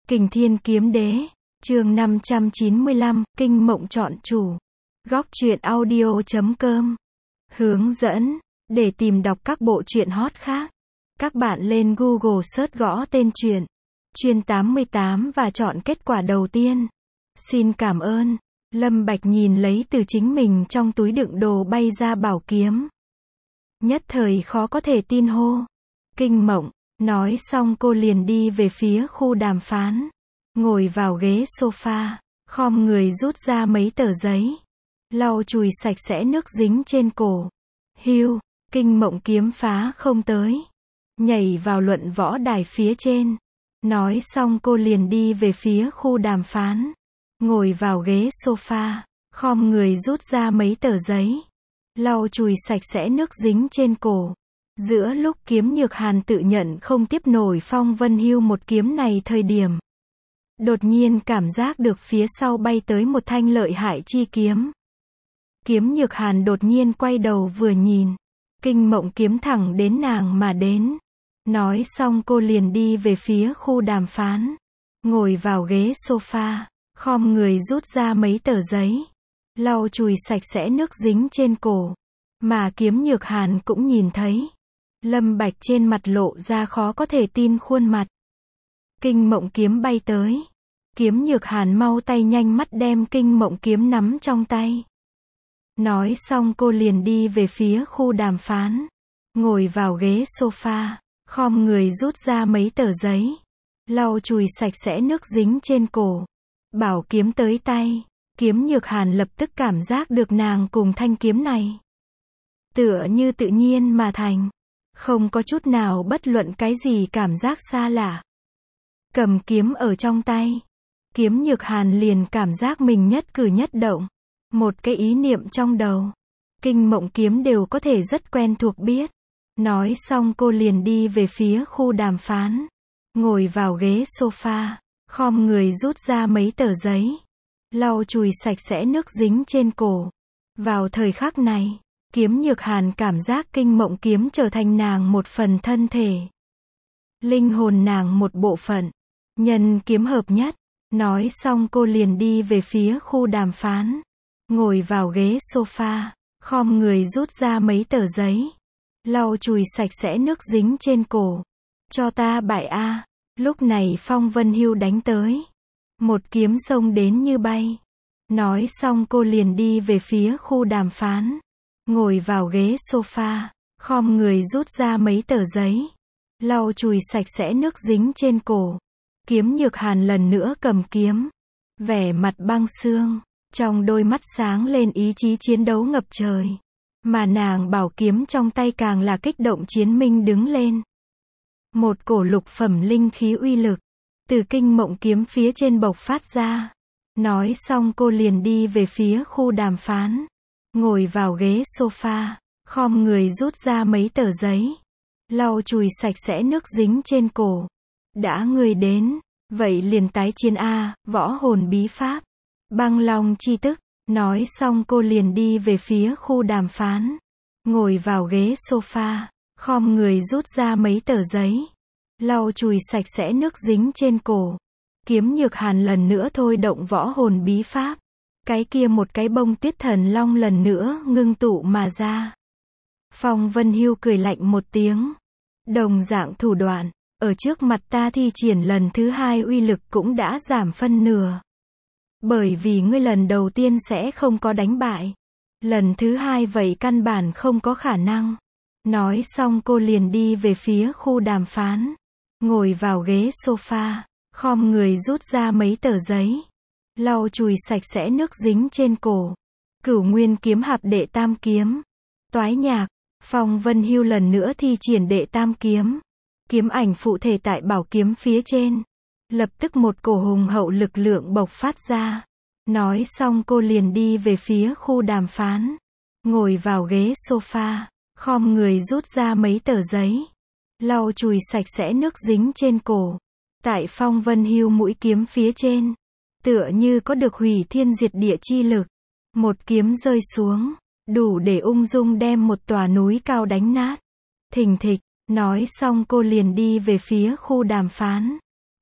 Kình Thiên Kiếm Đế, chương 595, Kinh Mộng chọn chủ. Góc truyện audio.com. Hướng dẫn, để tìm đọc các bộ truyện hot khác, các bạn lên Google search gõ tên truyện Chuyên 88 và chọn kết quả đầu tiên. Xin cảm ơn. Lâm Bạch nhìn lấy từ chính mình trong túi đựng đồ bay ra bảo kiếm. Nhất thời khó có thể tin hô. Kinh Mộng. Nói xong cô liền đi về phía khu đàm phán. Ngồi vào ghế sofa, khom người rút ra mấy tờ giấy. Lau chùi sạch sẽ nước dính trên cổ. Hưu, Kinh Mộng kiếm phá không tới. Nhảy vào luận võ đài phía trên. Nói xong cô liền đi về phía khu đàm phán. Ngồi vào ghế sofa, khom người rút ra mấy tờ giấy. Lau chùi sạch sẽ nước dính trên cổ. Giữa lúc Kiếm Nhược Hàn tự nhận không tiếp nổi Phong Vân Hưu một kiếm này thời điểm. Đột nhiên cảm giác được phía sau bay tới một thanh lợi hại chi kiếm. Kiếm Nhược Hàn đột nhiên quay đầu vừa nhìn. Kinh Mộng kiếm thẳng đến nàng mà đến. Nói xong cô liền đi về phía khu đàm phán. Ngồi vào ghế sofa, khom người rút ra mấy tờ giấy. Lau chùi sạch sẽ nước dính trên cổ. Mà Kiếm Nhược Hàn cũng nhìn thấy. Lâm Bạch trên mặt lộ ra khó có thể tin khuôn mặt. Kinh Mộng kiếm bay tới. Kiếm Nhược Hàn mau tay nhanh mắt đem Kinh Mộng kiếm nắm trong tay. Nói xong cô liền đi về phía khu đàm phán. Ngồi vào ghế sofa, khom người rút ra mấy tờ giấy. Lau chùi sạch sẽ nước dính trên cổ. Bảo kiếm tới tay. Kiếm Nhược Hàn lập tức cảm giác được nàng cùng thanh kiếm này. Tựa như tự nhiên mà thành. Không có chút nào bất luận cái gì cảm giác xa lạ. Cầm kiếm ở trong tay. Kiếm Nhược Hàn liền cảm giác mình nhất cử nhất động. Một cái ý niệm trong đầu. Kinh Mộng kiếm đều có thể rất quen thuộc biết. Nói xong cô liền đi về phía khu đàm phán. Ngồi vào ghế sofa, khom người rút ra mấy tờ giấy. Lau chùi sạch sẽ nước dính trên cổ. Vào thời khắc này, Kiếm Nhược Hàn cảm giác Kinh Mộng kiếm trở thành nàng một phần thân thể. Linh hồn nàng một bộ phận. Nhân kiếm hợp nhất. Nói xong cô liền đi về phía khu đàm phán. Ngồi vào ghế sofa, khom người rút ra mấy tờ giấy. Lau chùi sạch sẽ nước dính trên cổ. Cho ta bại a. Lúc này Phong Vân Hưu đánh tới. Một kiếm xông đến như bay. Nói xong cô liền đi về phía khu đàm phán. Ngồi vào ghế sofa, khom người rút ra mấy tờ giấy. Lau chùi sạch sẽ nước dính trên cổ. Kiếm Nhược Hàn lần nữa cầm kiếm. Vẻ mặt băng xương. Trong đôi mắt sáng lên ý chí chiến đấu ngập trời. Mà nàng bảo kiếm trong tay càng là kích động chiến minh đứng lên. Một cổ lục phẩm linh khí uy lực. Từ Kinh Mộng kiếm phía trên bộc phát ra. Nói xong cô liền đi về phía khu đàm phán. Ngồi vào ghế sofa, khom người rút ra mấy tờ giấy. Lau chùi sạch sẽ nước dính trên cổ. Đã người đến, vậy liền tái chiến a, võ hồn bí pháp. Băng long chi tức. Nói xong cô liền đi về phía khu đàm phán. Ngồi vào ghế sofa, khom người rút ra mấy tờ giấy. Lau chùi sạch sẽ nước dính trên cổ. Kiếm Nhược Hàn lần nữa thôi động võ hồn bí pháp. Cái kia một cái bông tuyết thần long lần nữa ngưng tụ mà ra. Phong Vân Hưu cười lạnh một tiếng. Đồng dạng thủ đoạn, ở trước mặt ta thi triển lần thứ hai uy lực cũng đã giảm phân nửa. Bởi vì ngươi lần đầu tiên sẽ không có đánh bại. Lần thứ hai vậy căn bản không có khả năng. Nói xong cô liền đi về phía khu đàm phán. Ngồi vào ghế sofa, khom người rút ra mấy tờ giấy. Lau chùi sạch sẽ nước dính trên cổ. Cửu Nguyên kiếm hạp đệ tam kiếm. Toái nhạc. Phong Vân Hưu lần nữa thi triển đệ tam kiếm. Kiếm ảnh phụ thể tại bảo kiếm phía trên. Lập tức một cổ hùng hậu lực lượng bộc phát ra. Nói xong cô liền đi về phía khu đàm phán. Ngồi vào ghế sofa, khom người rút ra mấy tờ giấy. Lau chùi sạch sẽ nước dính trên cổ. Tại Phong Vân Hưu mũi kiếm phía trên. Tựa như có được hủy thiên diệt địa chi lực. Một kiếm rơi xuống. Đủ để ung dung đem một tòa núi cao đánh nát. Thình thịch. Nói xong cô liền đi về phía khu đàm phán.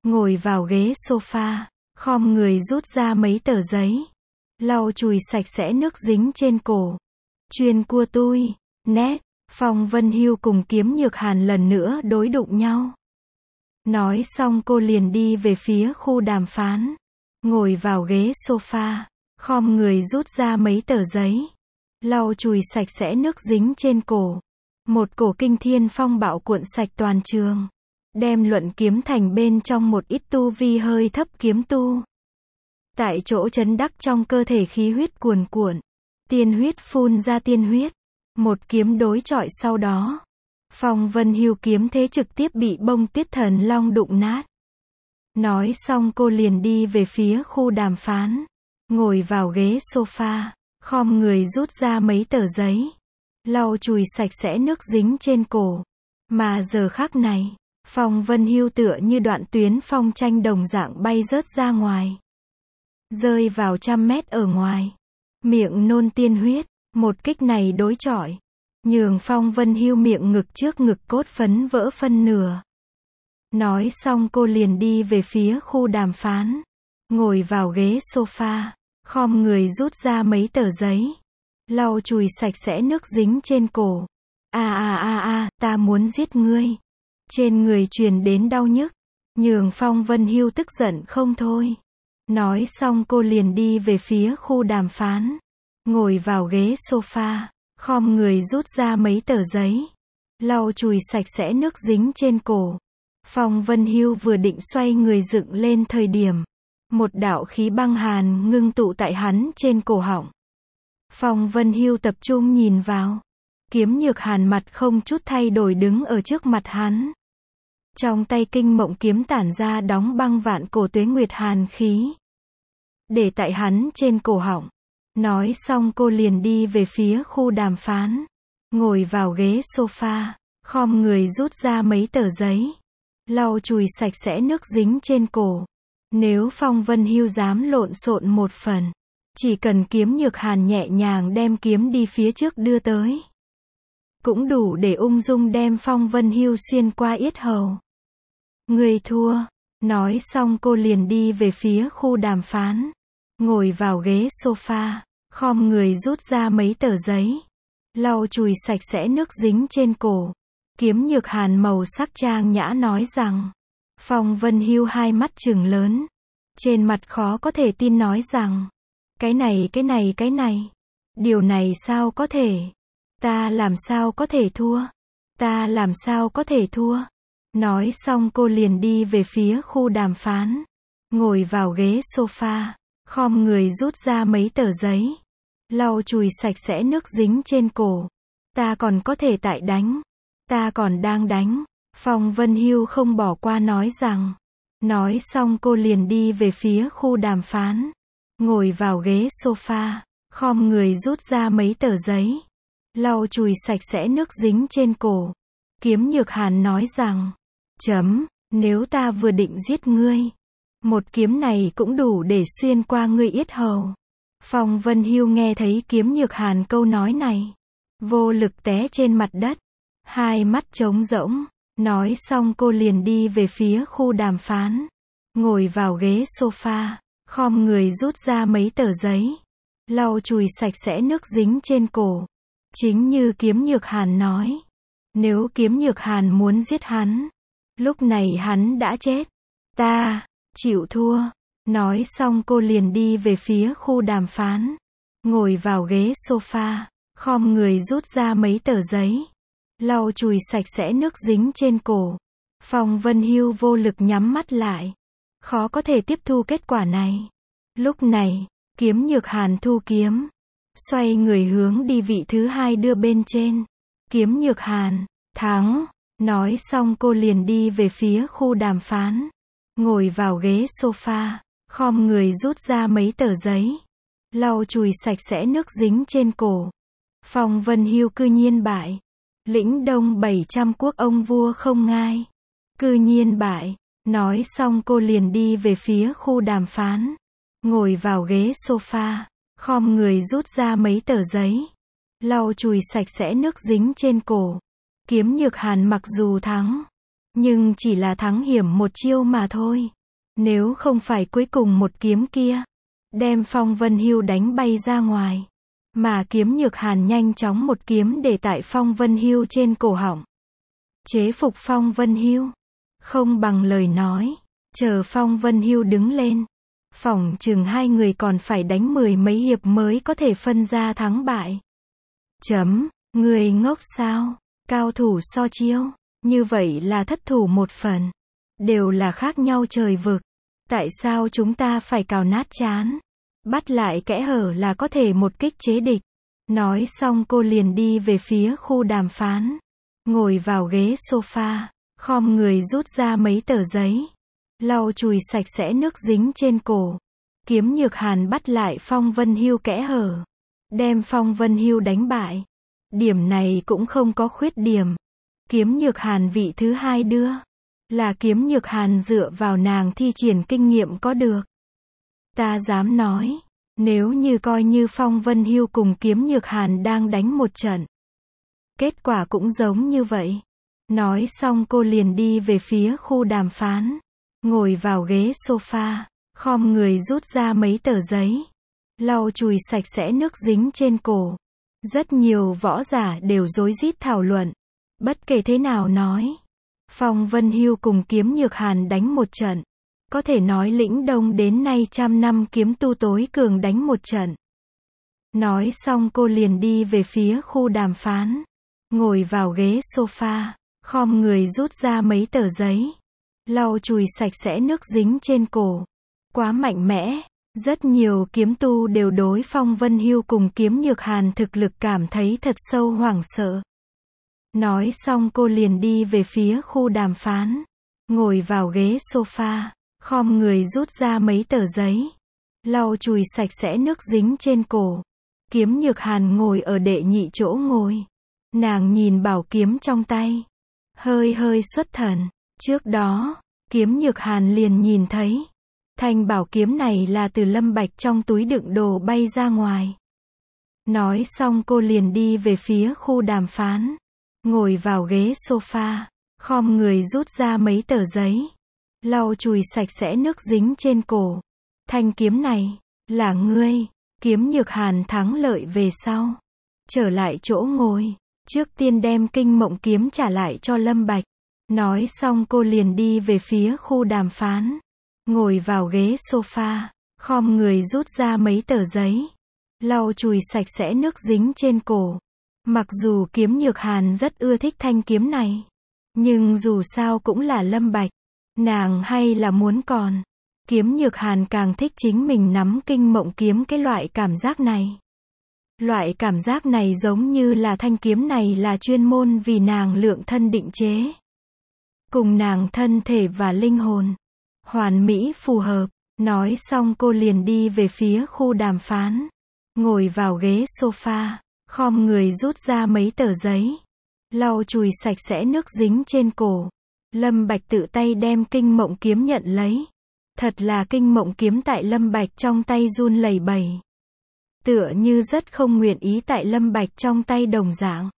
ngồi vào ghế sofa, khom người rút ra mấy tờ giấy, lau chùi sạch sẽ nước dính trên cổ. Chuyên cua tui, nét, Phong Vân Hưu cùng Kiếm Nhược Hàn lần nữa đối đụng nhau. Nói xong cô liền đi về phía khu đàm phán, ngồi vào ghế sofa, khom người rút ra mấy tờ giấy, lau chùi sạch sẽ nước dính trên cổ. Một cổ kinh thiên phong bạo cuộn sạch toàn trường, đem Luận Kiếm Thành bên trong một ít tu vi hơi thấp kiếm tu. Tại chỗ chấn đắc trong cơ thể khí huyết cuồn cuộn, tiên huyết phun ra tiên huyết, một kiếm đối chọi sau đó. Phong Vân Hưu kiếm thế trực tiếp bị Bông Tuyết Thần Long đụng nát. Nói xong cô liền đi về phía khu đàm phán, ngồi vào ghế sofa, khom người rút ra mấy tờ giấy, lau chùi sạch sẽ nước dính trên cổ. Mà giờ khắc này, Phong Vân Hưu tựa như đoạn tuyến phong tranh đồng dạng bay rớt ra ngoài, rơi vào 100 mét ở ngoài, miệng nôn tiên huyết. Một kích này đối chọi, nhường Phong Vân Hưu miệng ngực trước ngực cốt phấn vỡ phân nửa. Nói xong cô liền đi về phía khu đàm phán, ngồi vào ghế sofa, khom người rút ra mấy tờ giấy, lau chùi sạch sẽ nước dính trên cổ. Ta muốn giết ngươi. Trên người truyền đến đau nhức, nhường Phong Vân Hưu tức giận không thôi. Nói xong cô liền đi về phía khu đàm phán, ngồi vào ghế sofa, khom người rút ra mấy tờ giấy, lau chùi sạch sẽ nước dính trên cổ. Phong Vân Hưu vừa định xoay người dựng lên thời điểm, một đạo khí băng hàn ngưng tụ tại hắn trên cổ họng. Phong Vân Hưu tập trung nhìn vào, Kiếm Nhược Hàn mặt không chút thay đổi đứng ở trước mặt hắn. Trong tay Kinh Mộng kiếm tản ra đóng băng vạn cổ tuế nguyệt hàn khí, để tại hắn trên cổ họng. Nói xong cô liền đi về phía khu đàm phán, ngồi vào ghế sofa, khom người rút ra mấy tờ giấy, lau chùi sạch sẽ nước dính trên cổ. Nếu Phong Vân Hưu dám lộn xộn một phần, chỉ cần Kiếm Nhược Hàn nhẹ nhàng đem kiếm đi phía trước đưa tới, cũng đủ để ung dung đem Phong Vân Hưu xuyên qua yết hầu. Người thua. Nói xong cô liền đi về phía khu đàm phán, ngồi vào ghế sofa, khom người rút ra mấy tờ giấy, lau chùi sạch sẽ nước dính trên cổ. Kiếm Nhược Hàn màu sắc trang nhã nói rằng. Phong Vân Hưu hai mắt trừng lớn, trên mặt khó có thể tin nói rằng, cái này, điều này sao có thể? Ta làm sao có thể thua? Ta làm sao có thể thua? Nói xong cô liền đi về phía khu đàm phán, ngồi vào ghế sofa, khom người rút ra mấy tờ giấy, lau chùi sạch sẽ nước dính trên cổ. Ta còn có thể tại đánh. Ta còn đang đánh. Phong Vân Hưu không bỏ qua nói rằng. Nói xong cô liền đi về phía khu đàm phán, ngồi vào ghế sofa, khom người rút ra mấy tờ giấy, lau chùi sạch sẽ nước dính trên cổ. Kiếm Nhược Hàn nói rằng, nếu ta vừa định giết ngươi, một kiếm này cũng đủ để xuyên qua ngươi yết hầu. Phong Vân Hưu nghe thấy Kiếm Nhược Hàn câu nói này, vô lực té trên mặt đất, hai mắt trống rỗng. Nói xong cô liền đi về phía khu đàm phán, ngồi vào ghế sofa, khom người rút ra mấy tờ giấy, lau chùi sạch sẽ nước dính trên cổ. Chính như Kiếm Nhược Hàn nói, nếu Kiếm Nhược Hàn muốn giết hắn, lúc này hắn đã chết. Ta chịu thua. Nói xong cô liền đi về phía khu đàm phán, ngồi vào ghế sofa, khom người rút ra mấy tờ giấy, lau chùi sạch sẽ nước dính trên cổ. Phong Vân Hưu vô lực nhắm mắt lại, khó có thể tiếp thu kết quả này. Lúc này, Kiếm Nhược Hàn thu kiếm, xoay người hướng đi vị thứ hai đưa bên trên. Kiếm Nhược Hàn, thắng. Nói xong cô liền đi về phía khu đàm phán, ngồi vào ghế sofa, khom người rút ra mấy tờ giấy, lau chùi sạch sẽ nước dính trên cổ. Phong Vân Hưu cư nhiên bại. Lĩnh Đông 700 quốc ông vua không ngai. Cư nhiên bại. Nói xong cô liền đi về phía khu đàm phán, ngồi vào ghế sofa, khom người rút ra mấy tờ giấy, lau chùi sạch sẽ nước dính trên cổ. Kiếm Nhược Hàn mặc dù thắng, nhưng chỉ là thắng hiểm một chiêu mà thôi. Nếu không phải cuối cùng một kiếm kia, đem Phong Vân Hưu đánh bay ra ngoài, mà Kiếm Nhược Hàn nhanh chóng một kiếm để tại Phong Vân Hưu trên cổ họng. Chế phục Phong Vân Hưu, không bằng lời nói, chờ Phong Vân Hưu đứng lên. Phỏng chừng hai người còn phải đánh 10 mấy hiệp mới có thể phân ra thắng bại. Người ngốc sao? Cao thủ so chiêu, như vậy là thất thủ một phần. Đều là khác nhau trời vực. Tại sao chúng ta phải cào nát trán? Bắt lại kẽ hở là có thể một kích chế địch. Nói xong cô liền đi về phía khu đàm phán. Ngồi vào ghế sofa, khom người rút ra mấy tờ giấy. Lau chùi sạch sẽ nước dính trên cổ. Kiếm Nhược Hàn bắt lại Phong Vân Hưu kẽ hở. Đem Phong Vân Hưu đánh bại. Điểm này cũng không có khuyết điểm. Kiếm Nhược Hàn vị thứ hai đưa. Là Kiếm Nhược Hàn dựa vào nàng thi triển kinh nghiệm có được. Ta dám nói, nếu như coi như Phong Vân Hưu cùng Kiếm Nhược Hàn đang đánh một trận, kết quả cũng giống như vậy. Nói xong cô liền đi về phía khu đàm phán. Ngồi vào ghế sofa, khom người rút ra mấy tờ giấy. Lau chùi sạch sẽ nước dính trên cổ. Rất nhiều võ giả đều rối rít thảo luận. Bất kể thế nào nói, Phong Vân Hưu cùng Kiếm Nhược Hàn đánh một trận. Có thể nói lĩnh đông đến nay trăm năm kiếm tu tối cường đánh một trận. Nói xong cô liền đi về phía khu đàm phán. Ngồi vào ghế sofa, khom người rút ra mấy tờ giấy. Lau chùi sạch sẽ nước dính trên cổ. Quá mạnh mẽ. Rất nhiều kiếm tu đều đối Phong Vân Hưu cùng Kiếm Nhược Hàn thực lực cảm thấy thật sâu hoảng sợ. Nói xong cô liền đi về phía khu đàm phán. Ngồi vào ghế sofa, khom người rút ra mấy tờ giấy. Lau chùi sạch sẽ nước dính trên cổ. Kiếm Nhược Hàn ngồi ở đệ nhị chỗ ngồi. Nàng nhìn bảo kiếm trong tay. Hơi xuất thần. Trước đó, Kiếm Nhược Hàn liền nhìn thấy. Thanh bảo kiếm này là từ Lâm Bạch trong túi đựng đồ bay ra ngoài. Nói xong cô liền đi về phía khu đàm phán. Ngồi vào ghế sofa, khom người rút ra mấy tờ giấy. Lau chùi sạch sẽ nước dính trên cổ. Thanh kiếm này, là ngươi. Kiếm Nhược Hàn thắng lợi về sau. Trở lại chỗ ngồi. Trước tiên đem Kinh Mộng kiếm trả lại cho Lâm Bạch. Nói xong cô liền đi về phía khu đàm phán. Ngồi vào ghế sofa, khom người rút ra mấy tờ giấy. Lau chùi sạch sẽ nước dính trên cổ. Mặc dù Kiếm Nhược Hàn rất ưa thích thanh kiếm này, nhưng dù sao cũng là Lâm Bạch. Nàng hay là muốn còn. Kiếm Nhược Hàn càng thích chính mình nắm Kinh Mộng kiếm cái loại cảm giác này. Loại cảm giác này giống như là thanh kiếm này là chuyên môn vì nàng lượng thân định chế. Cùng nàng thân thể và linh hồn. Hoàn mỹ phù hợp. Nói xong cô liền đi về phía khu đàm phán. Ngồi vào ghế sofa, khom người rút ra mấy tờ giấy. Lau chùi sạch sẽ nước dính trên cổ. Lâm Bạch tự tay đem Kinh Mộng kiếm nhận lấy. Thật là Kinh Mộng kiếm tại Lâm Bạch trong tay run lẩy bẩy. Tựa như rất không nguyện ý tại Lâm Bạch trong tay đồng dạng.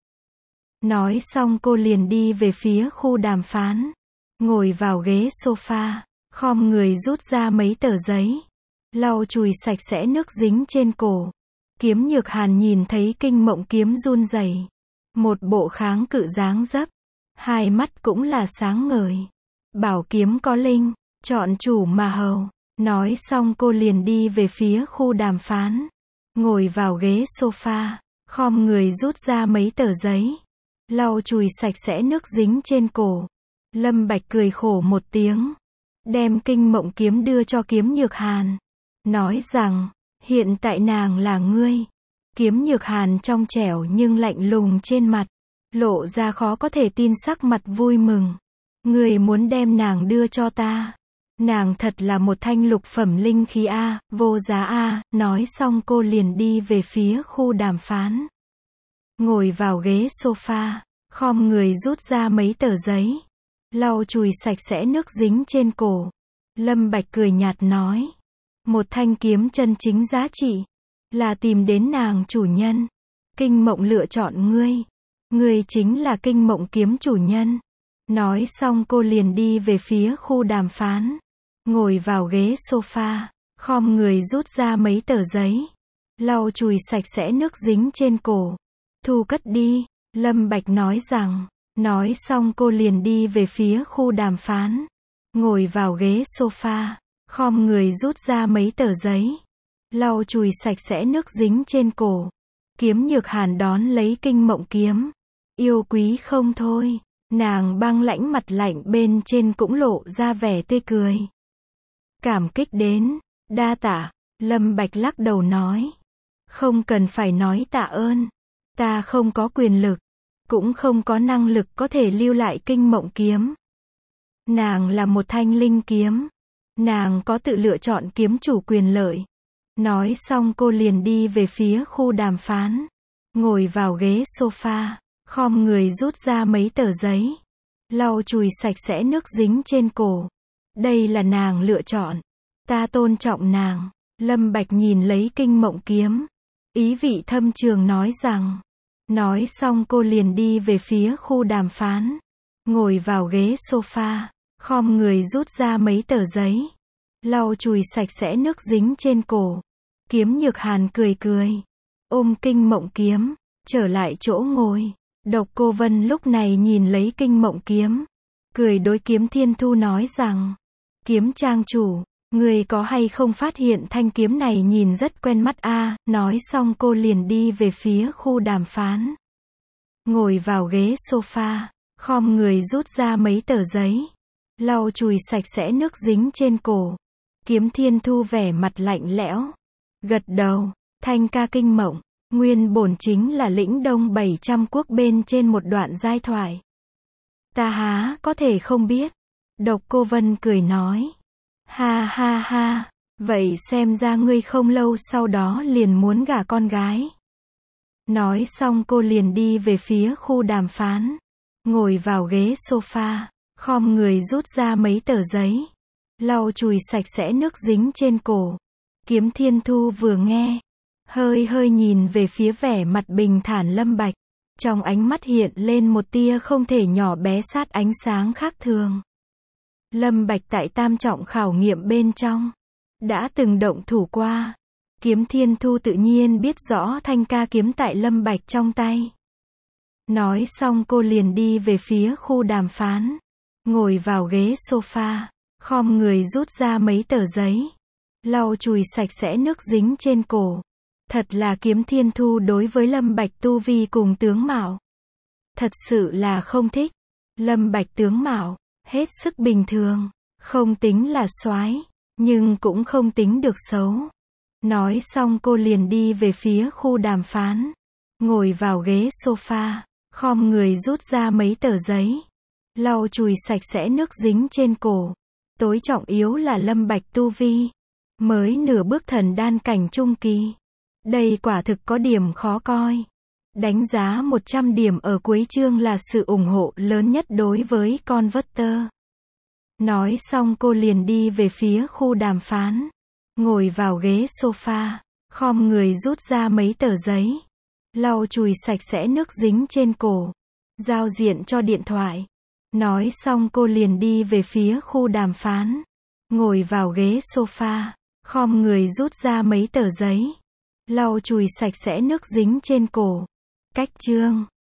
Nói xong cô liền đi về phía khu đàm phán. Ngồi vào ghế sofa, khom người rút ra mấy tờ giấy. Lau chùi sạch sẽ nước dính trên cổ. Kiếm Nhược Hàn nhìn thấy Kinh Mộng kiếm run rẩy. Một bộ kháng cự dáng dấp. Hai mắt cũng là sáng ngời. Bảo kiếm có linh, chọn chủ mà hầu. Nói xong cô liền đi về phía khu đàm phán. Ngồi vào ghế sofa, khom người rút ra mấy tờ giấy. Lau chùi sạch sẽ nước dính trên cổ. Lâm Bạch cười khổ một tiếng. Đem Kinh Mộng kiếm đưa cho Kiếm Nhược Hàn. Nói rằng, hiện tại nàng là ngươi. Kiếm Nhược Hàn trong trẻo nhưng lạnh lùng trên mặt. Lộ ra khó có thể tin sắc mặt vui mừng. Ngươi muốn đem nàng đưa cho ta. Nàng thật là một thanh lục phẩm linh khí A, vô giá A. Nói xong cô liền đi về phía khu đàm phán. Ngồi vào ghế sofa, khom người rút ra mấy tờ giấy. Lau chùi sạch sẽ nước dính trên cổ. Lâm Bạch cười nhạt nói. Một thanh kiếm chân chính giá trị. Là tìm đến nàng chủ nhân. Kinh Mộng lựa chọn ngươi. Ngươi chính là Kinh Mộng kiếm chủ nhân. Nói xong cô liền đi về phía khu đàm phán. ngồi vào ghế sofa, khom người rút ra mấy tờ giấy, lau chùi sạch sẽ nước dính trên cổ. Thu cất đi, Lâm Bạch nói rằng. Nói xong cô liền đi về phía khu đàm phán, ngồi vào ghế sofa, khom người rút ra mấy tờ giấy, lau chùi sạch sẽ nước dính trên cổ. Kiếm Nhược Hàn đón lấy Kinh Mộng Kiếm, yêu quý không thôi. Nàng băng lãnh mặt lạnh bên trên cũng lộ ra vẻ tươi cười. Cảm kích đến, đa tạ. Lâm Bạch lắc đầu nói. Không cần phải nói tạ ơn. Ta không có quyền lực, cũng không có năng lực có thể lưu lại Kinh Mộng Kiếm. Nàng là một thanh linh kiếm. Nàng có tự lựa chọn kiếm chủ quyền lợi. Nói xong cô liền đi về phía khu đàm phán, ngồi vào ghế sofa, khom người rút ra mấy tờ giấy, lau chùi sạch sẽ nước dính trên cổ. Đây là nàng lựa chọn. Ta tôn trọng nàng. Lâm Bạch nhìn lấy Kinh Mộng Kiếm, ý vị thâm trường nói rằng. Nói xong cô liền đi về phía khu đàm phán, ngồi vào ghế sofa, khom người rút ra mấy tờ giấy, lau chùi sạch sẽ nước dính trên cổ. Kiếm Nhược Hàn cười cười, ôm Kinh Mộng Kiếm, trở lại chỗ ngồi. Độc Cô Vân lúc này nhìn lấy Kinh Mộng Kiếm, cười đối Kiếm Thiên Thu nói rằng. Kiếm trang chủ, người có hay không phát hiện thanh kiếm này nhìn rất quen mắt a? Nói xong cô liền đi về phía khu đàm phán, ngồi vào ghế sofa, khom người rút ra mấy tờ giấy, lau chùi sạch sẽ nước dính trên cổ. Kiếm Thiên Thu vẻ mặt lạnh lẽo, gật đầu. Thanh ca Kinh Mộng, nguyên bổn chính là lĩnh đông 700 quốc bên trên một đoạn giai thoại. Ta há có thể không biết. Độc Cô Vân cười nói. Ha ha ha, vậy xem ra ngươi không lâu sau đó liền muốn gả con gái. Nói xong cô liền đi về phía khu đàm phán, ngồi vào ghế sofa, khom người rút ra mấy tờ giấy, lau chùi sạch sẽ nước dính trên cổ. Kiếm Thiên Thu vừa nghe, hơi nhìn về phía vẻ mặt bình thản Lâm Bạch, trong ánh mắt hiện lên một tia không thể nhỏ bé sát ánh sáng khác thường. Lâm Bạch tại tam trọng khảo nghiệm bên trong, đã từng động thủ qua. Kiếm Thiên Thu tự nhiên biết rõ thanh ca kiếm tại Lâm Bạch trong tay. Nói xong cô liền đi về phía khu đàm phán, ngồi vào ghế sofa, khom người rút ra mấy tờ giấy, lau chùi sạch sẽ nước dính trên cổ. Thật là Kiếm Thiên Thu đối với Lâm Bạch tu vi cùng tướng mạo, thật sự là không thích. Lâm Bạch tướng mạo hết sức bình thường, không tính là soái, nhưng cũng không tính được xấu. Nói xong cô liền đi về phía khu đàm phán, ngồi vào ghế sofa, khom người rút ra mấy tờ giấy, lau chùi sạch sẽ nước dính trên cổ. Tối trọng yếu là Lâm Bạch tu vi mới nửa bước thần đan cảnh trung kỳ. Đây quả thực có điểm khó coi. Đánh giá 100 điểm ở cuối chương là sự ủng hộ lớn nhất đối với Converter. Nói xong cô liền đi về phía khu đàm phán, ngồi vào ghế sofa, khom người rút ra mấy tờ giấy, lau chùi sạch sẽ nước dính trên cổ, giao diện cho điện thoại. Nói xong cô liền đi về phía khu đàm phán, ngồi vào ghế sofa, khom người rút ra mấy tờ giấy, lau chùi sạch sẽ nước dính trên cổ. Cách chương